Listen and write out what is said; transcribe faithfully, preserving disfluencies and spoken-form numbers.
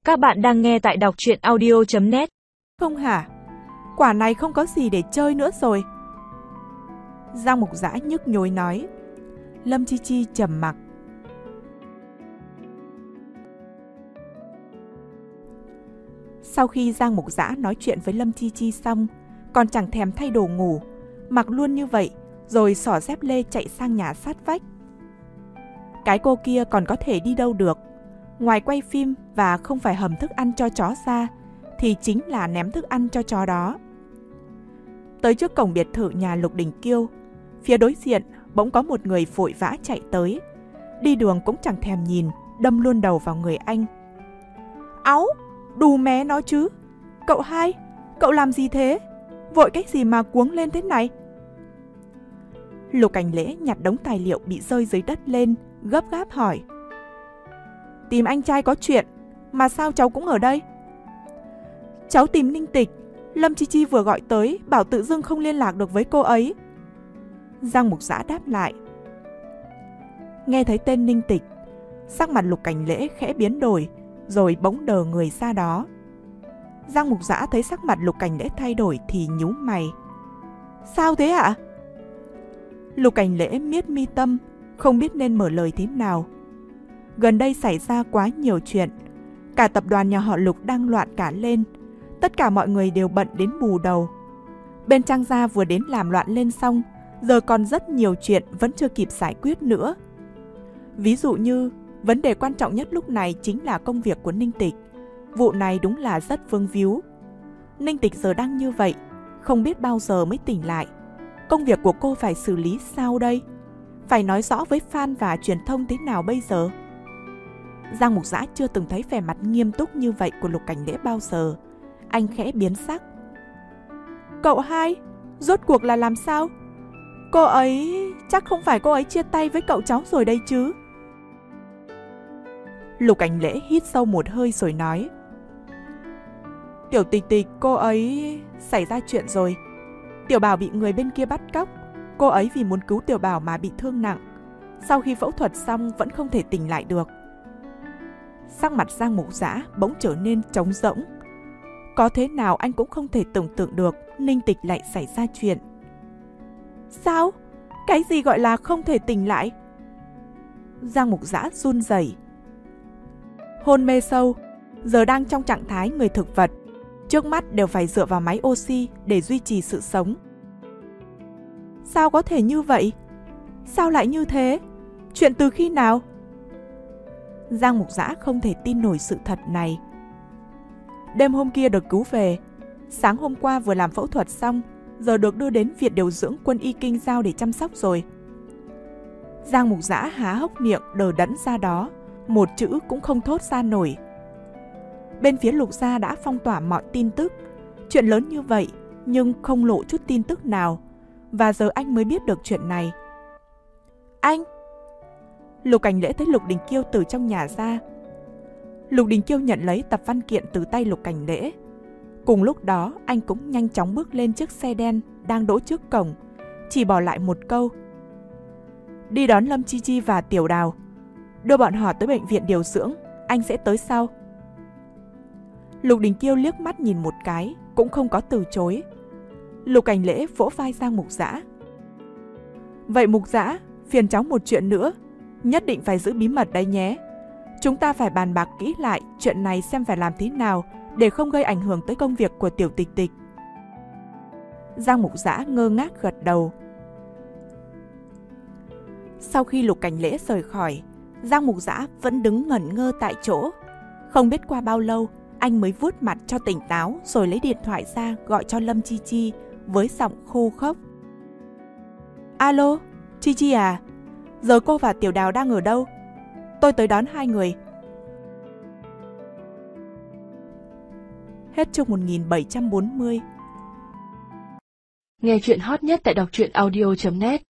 Các bạn đang nghe tại đọc truyện audio chấm net. Không hả? Quả này không có gì để chơi nữa rồi. Giang Mục Dã nhức nhối nói. Lâm Chi Chi trầm mặc. Sau khi Giang Mục Dã nói chuyện với Lâm Chi Chi xong, còn chẳng thèm thay đồ ngủ, mặc luôn như vậy, rồi xỏ dép lê chạy sang nhà sát vách. Cái cô kia còn có thể đi đâu được, ngoài quay phim và không phải hầm thức ăn cho chó ra, thì chính là ném thức ăn cho chó đó. Tới trước cổng biệt thự nhà Lục Đình Kiêu, phía đối diện bỗng có một người vội vã chạy tới, đi đường cũng chẳng thèm nhìn, đâm luôn đầu vào người anh. Áu, đù mé nó chứ. Cậu hai, cậu làm gì thế? Vội cái gì mà cuống lên thế này? Lục Cảnh Lễ nhặt đống tài liệu bị rơi dưới đất lên, gấp gáp hỏi. Tìm anh trai có chuyện, mà sao cháu cũng ở đây? Cháu tìm Ninh Tịch, Lâm Chi Chi vừa gọi tới, bảo tự dưng không liên lạc được với cô ấy. Giang Mục Dã đáp lại. Nghe thấy tên Ninh Tịch, sắc mặt Lục Cảnh Lễ khẽ biến đổi, rồi bỗng đờ người ra đó. Giang Mục Dã thấy sắc mặt Lục Cảnh Lễ thay đổi thì nhíu mày. Sao thế ạ? Lục Cảnh Lễ miết mi tâm, không biết nên mở lời thế nào. Gần đây xảy ra quá nhiều chuyện, cả tập đoàn nhà họ Lục đang loạn cả lên, tất cả mọi người đều bận đến bù đầu. Bên Trang gia vừa đến làm loạn lên xong, giờ còn rất nhiều chuyện vẫn chưa kịp giải quyết nữa. Ví dụ như, vấn đề quan trọng nhất lúc này chính là công việc của Ninh Tịch. Vụ này đúng là rất vương víu. Ninh Tịch giờ đang như vậy, không biết bao giờ mới tỉnh lại. Công việc của cô phải xử lý sao đây? Phải nói rõ với fan và truyền thông thế nào bây giờ? Giang Mục Dã chưa từng thấy vẻ mặt nghiêm túc như vậy của Lục Cảnh Lễ bao giờ. Anh khẽ biến sắc. Cậu hai, rốt cuộc là làm sao? Cô ấy... chắc không phải cô ấy chia tay với cậu cháu rồi đây chứ? Lục Cảnh Lễ hít sâu một hơi rồi nói. Tiểu Tịch Tịch, cô ấy... xảy ra chuyện rồi. Tiểu Bảo bị người bên kia bắt cóc. Cô ấy vì muốn cứu Tiểu Bảo mà bị thương nặng. Sau khi phẫu thuật xong vẫn không thể tỉnh lại được. Sắc mặt Giang Mục Dã bỗng trở nên trống rỗng. Có thế nào anh cũng không thể tưởng tượng được Ninh Tịch lại xảy ra chuyện. Sao? Cái gì gọi là không thể tỉnh lại? Giang Mục Dã run rẩy. Hôn mê sâu, giờ đang trong trạng thái người thực vật, trước mắt đều phải dựa vào máy oxy để duy trì sự sống. Sao có thể như vậy? Sao lại như thế? Chuyện từ khi nào? Giang Mục Dã không thể tin nổi sự thật này. Đêm hôm kia được cứu về, sáng hôm qua vừa làm phẫu thuật xong, giờ được đưa đến viện điều dưỡng quân y Kinh Giao để chăm sóc rồi. Giang Mục Dã há hốc miệng đờ đẫn ra đó, một chữ cũng không thốt ra nổi. Bên phía Lục gia đã phong tỏa mọi tin tức, chuyện lớn như vậy nhưng không lộ chút tin tức nào, và giờ anh mới biết được chuyện này. Anh! Lục Cảnh Lễ thấy Lục Đình Kiêu từ trong nhà ra. Lục Đình Kiêu nhận lấy tập văn kiện từ tay Lục Cảnh Lễ. Cùng lúc đó anh cũng nhanh chóng bước lên chiếc xe đen đang đỗ trước cổng, chỉ bỏ lại một câu. Đi đón Lâm Chi Chi và Tiểu Đào, đưa bọn họ tới bệnh viện điều dưỡng, anh sẽ tới sau. Lục Đình Kiêu liếc mắt nhìn một cái, cũng không có từ chối. Lục Cảnh Lễ vỗ vai Giang Mục Dã. Vậy Mục Dã, phiền cháu một chuyện nữa, nhất định phải giữ bí mật đấy nhé. Chúng ta phải bàn bạc kỹ lại chuyện này xem phải làm thế nào để không gây ảnh hưởng tới công việc của Tiểu Tịch Tịch. Giang Mục Dã ngơ ngác gật đầu. Sau khi Lục Cảnh Lễ rời khỏi, Giang Mục Dã vẫn đứng ngẩn ngơ tại chỗ. Không biết qua bao lâu, anh mới vuốt mặt cho tỉnh táo rồi lấy điện thoại ra gọi cho Lâm Chi Chi với giọng khô khốc. Alo, Chi Chi à? Giờ cô và Tiểu Đào đang ở đâu? Tôi tới đón hai người. Hết chương một nghìn bảy trăm bốn mươi. Nghe chuyện hot nhất tại đọc truyện audio chấm net.